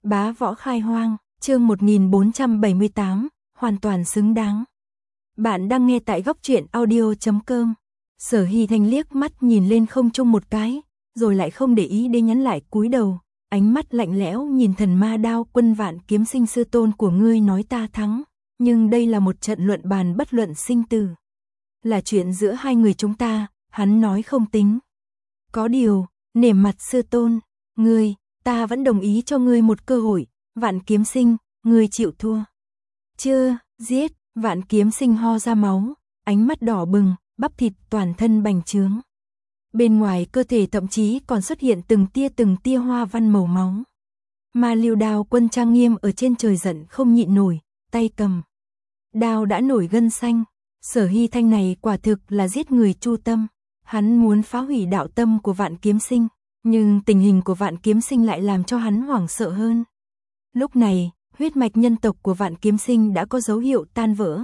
Bá võ khai hoang, chương 1478, hoàn toàn xứng đáng. Bạn đang nghe tại góc truyện audio.com. Sở Hy Thanh liếc mắt nhìn lên không trung một cái, rồi lại không để ý đến nhắn lại cúi đầu, ánh mắt lạnh lẽo nhìn thần ma đao quân Vạn Kiếm Sinh sư tôn của ngươi nói ta thắng, nhưng đây là một trận luận bàn bất luận sinh tử. Là chuyện giữa hai người chúng ta, hắn nói không tính. Có điều, nể mặt sư tôn, ta vẫn đồng ý cho ngươi một cơ hội, Vạn Kiếm Sinh, ngươi chịu thua. Chưa, giết, Vạn Kiếm Sinh ho ra máu, ánh mắt đỏ bừng, bắp thịt toàn thân bành trướng. Bên ngoài cơ thể thậm chí còn xuất hiện từng tia hoa văn màu máu. Ma Lưu Đao quân trang nghiêm ở trên trời giận không nhịn nổi, tay cầm đao đã nổi gân xanh. Sở Hy Thanh này quả thực là giết người chu tâm. Hắn muốn phá hủy đạo tâm của Vạn Kiếm Sinh, nhưng tình hình của Vạn Kiếm Sinh lại làm cho hắn hoảng sợ hơn. Lúc này, huyết mạch nhân tộc của Vạn Kiếm Sinh đã có dấu hiệu tan vỡ.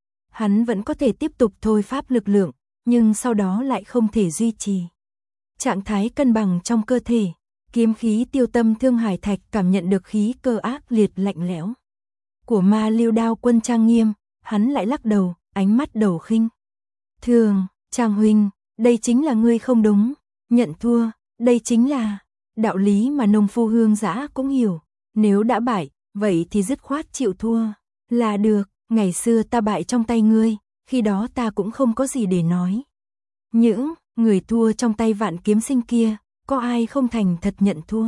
Hắn vẫn có thể tiếp tục thôi phát lực lượng, nhưng sau đó lại không thể duy trì trạng thái cân bằng trong cơ thể. Kiếm khí Tiêu Tâm Thương Hải Thạch cảm nhận được khí cơ ác liệt lạnh lẽo của Ma Lưu Đao quân trang nghiêm, hắn lại lắc đầu, ánh mắt đầu khinh thường. Trang huynh, đây chính là ngươi không đúng, nhận thua, đây chính là đạo lý mà nông phu hương dã cũng hiểu, nếu đã bại, vậy thì dứt khoát chịu thua là được. Ngày xưa ta bại trong tay ngươi, khi đó ta cũng không có gì để nói. Những người thua trong tay Vạn Kiếm Sinh kia, có ai không thành thật nhận thua?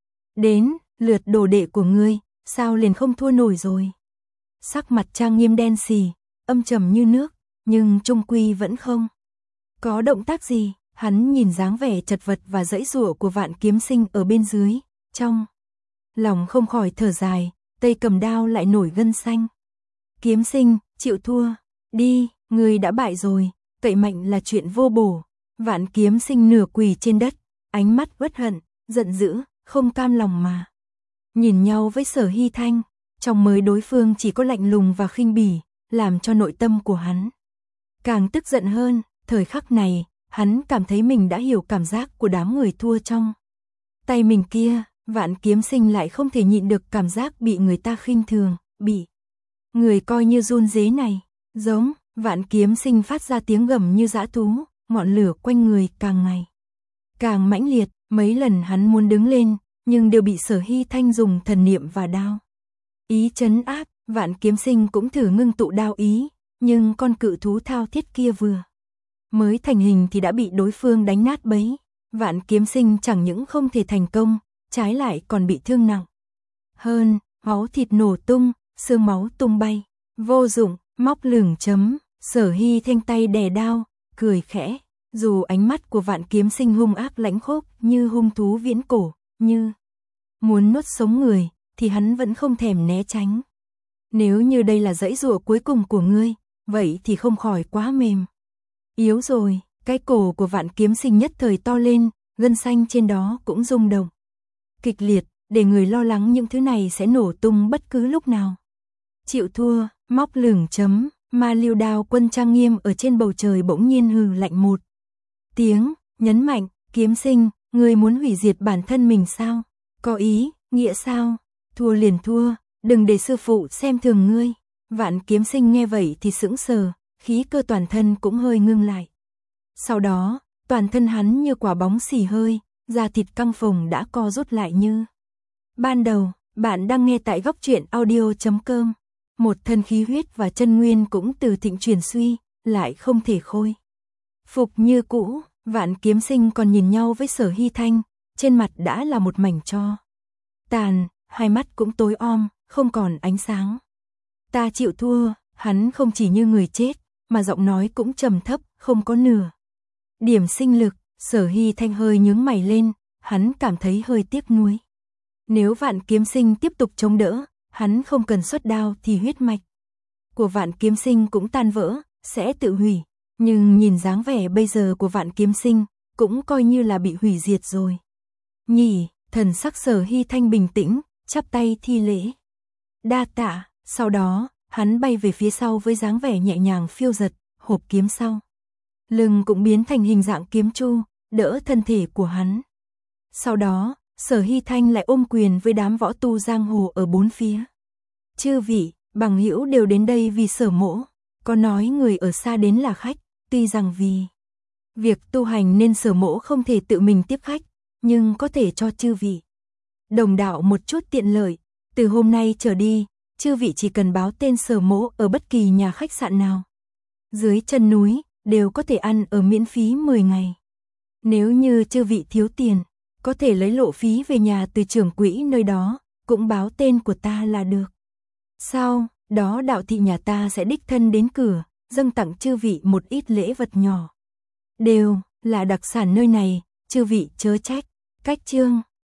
Đến lượt đồ đệ của ngươi, sao liền không thua nổi rồi? Sắc mặt trang nghiêm đen xì, âm trầm như nước, nhưng trung quy vẫn không có động tác gì. Hắn nhìn dáng vẻ chật vật và giãy giụa của Vạn Kiếm Sinh ở bên dưới, trong lòng không khỏi thở dài, tay cầm đao lại nổi gân xanh. Kiếm Sinh, chịu thua, đi, ngươi đã bại rồi, cậy mạnh là chuyện vô bổ. Vạn Kiếm Sinh nửa quỳ trên đất, ánh mắt uất hận, giận dữ, không cam lòng mà nhìn nhau với Sở Hy Thanh, trong mới đối phương chỉ có lạnh lùng và khinh bỉ, làm cho nội tâm của hắn càng tức giận hơn. Thời khắc này, hắn cảm thấy mình đã hiểu cảm giác của đám người thua trong tay mình kia. Vạn Kiếm Sinh lại không thể nhịn được cảm giác bị người ta khinh thường, bị người coi như run rế này. Giống, Vạn Kiếm Sinh phát ra tiếng gầm như dã thú, ngọn lửa quanh người càng ngày càng mãnh liệt. Mấy lần hắn muốn đứng lên, nhưng đều bị Sở Hy Thanh dùng thần niệm và đao ý trấn áp. Vạn Kiếm Sinh cũng thử ngưng tụ đao ý, nhưng con cự thú thao thiết kia vừa mới thành hình thì đã bị đối phương đánh nát bấy. Vạn Kiếm Sinh chẳng những không thể thành công, trái lại còn bị thương nặng hơn, máu thịt nổ tung, xương máu tung bay. Vô dụng, móc lửng chấm. Sở Hy Thanh tay đè đao, cười khẽ. Dù ánh mắt của Vạn Kiếm Sinh hung ác lãnh khốc như hung thú viễn cổ, như muốn nuốt sống người, thì hắn vẫn không thèm né tránh. Nếu như đây là giãy giụa cuối cùng của ngươi, vậy thì không khỏi quá mềm yếu rồi. Cái cổ của Vạn Kiếm Sinh nhất thời to lên, gân xanh trên đó cũng rung động kịch liệt, để người lo lắng những thứ này sẽ nổ tung bất cứ lúc nào. Chịu thua, móc lửng chấm. Ma Lưu Đao quân trang nghiêm ở trên bầu trời bỗng nhiên hừ lạnh một tiếng, nhấn mạnh, Kiếm Sinh, ngươi muốn hủy diệt bản thân mình sao? Có ý nghĩa sao? Thua liền thua, đừng để sư phụ xem thường ngươi. Vạn Kiếm Sinh nghe vậy thì sững sờ, khí cơ toàn thân cũng hơi ngưng lại. Sau đó, toàn thân hắn như quả bóng xì hơi, da thịt căng phồng đã co rút lại như ban đầu. Bạn đang nghe tại góc truyện audio.com. Một thân khí huyết và chân nguyên cũng từ thịnh chuyển suy, lại không thể khôi phục như cũ. Vạn Kiếm Sinh còn nhìn nhau với Sở Hy Thanh, trên mặt đã là một mảnh tro tàn, hai mắt cũng tối om, không còn ánh sáng. Ta chịu thua. Hắn không chỉ như người chết, mà giọng nói cũng trầm thấp, không có nửa điểm sinh lực. Sở Hy Thanh hơi nhướng mày lên, hắn cảm thấy hơi tiếc nuối. Nếu Vạn Kiếm Sinh tiếp tục chống đỡ, hắn không cần xuất đao thì huyết mạch của Vạn Kiếm Sinh cũng tan vỡ, sẽ tự hủy. Nhưng nhìn dáng vẻ bây giờ của Vạn Kiếm Sinh, cũng coi như là bị hủy diệt rồi. Nhỉ, thần sắc Sở Hy Thanh bình tĩnh, chắp tay thi lễ. Đa tạ. Sau đó, hắn bay về phía sau với dáng vẻ nhẹ nhàng phiêu dật, hộp kiếm sau lưng cũng biến thành hình dạng kiếm chu, đỡ thân thể của hắn. Sau đó, Sở Hy Thanh lại ôm quyền với đám võ tu giang hồ ở bốn phía. Chư vị, bằng hữu đều đến đây vì Sở mỗ, có nói người ở xa đến là khách, tuy rằng vì việc tu hành nên Sở mỗ không thể tự mình tiếp khách, nhưng có thể cho chư vị đồng đạo một chút tiện lợi. Từ hôm nay trở đi, chư vị chỉ cần báo tên Sở mỗ ở bất kỳ nhà khách sạn nào dưới chân núi, đều có thể ăn ở miễn phí 10 ngày. Nếu như chư vị thiếu tiền, có thể lấy lộ phí về nhà từ trưởng quỹ nơi đó, cũng báo tên của ta là được. Sau đó đạo thị nhà ta sẽ đích thân đến cửa, dâng tặng chư vị một ít lễ vật nhỏ. Đều là đặc sản nơi này, chư vị chớ trách. Cách chương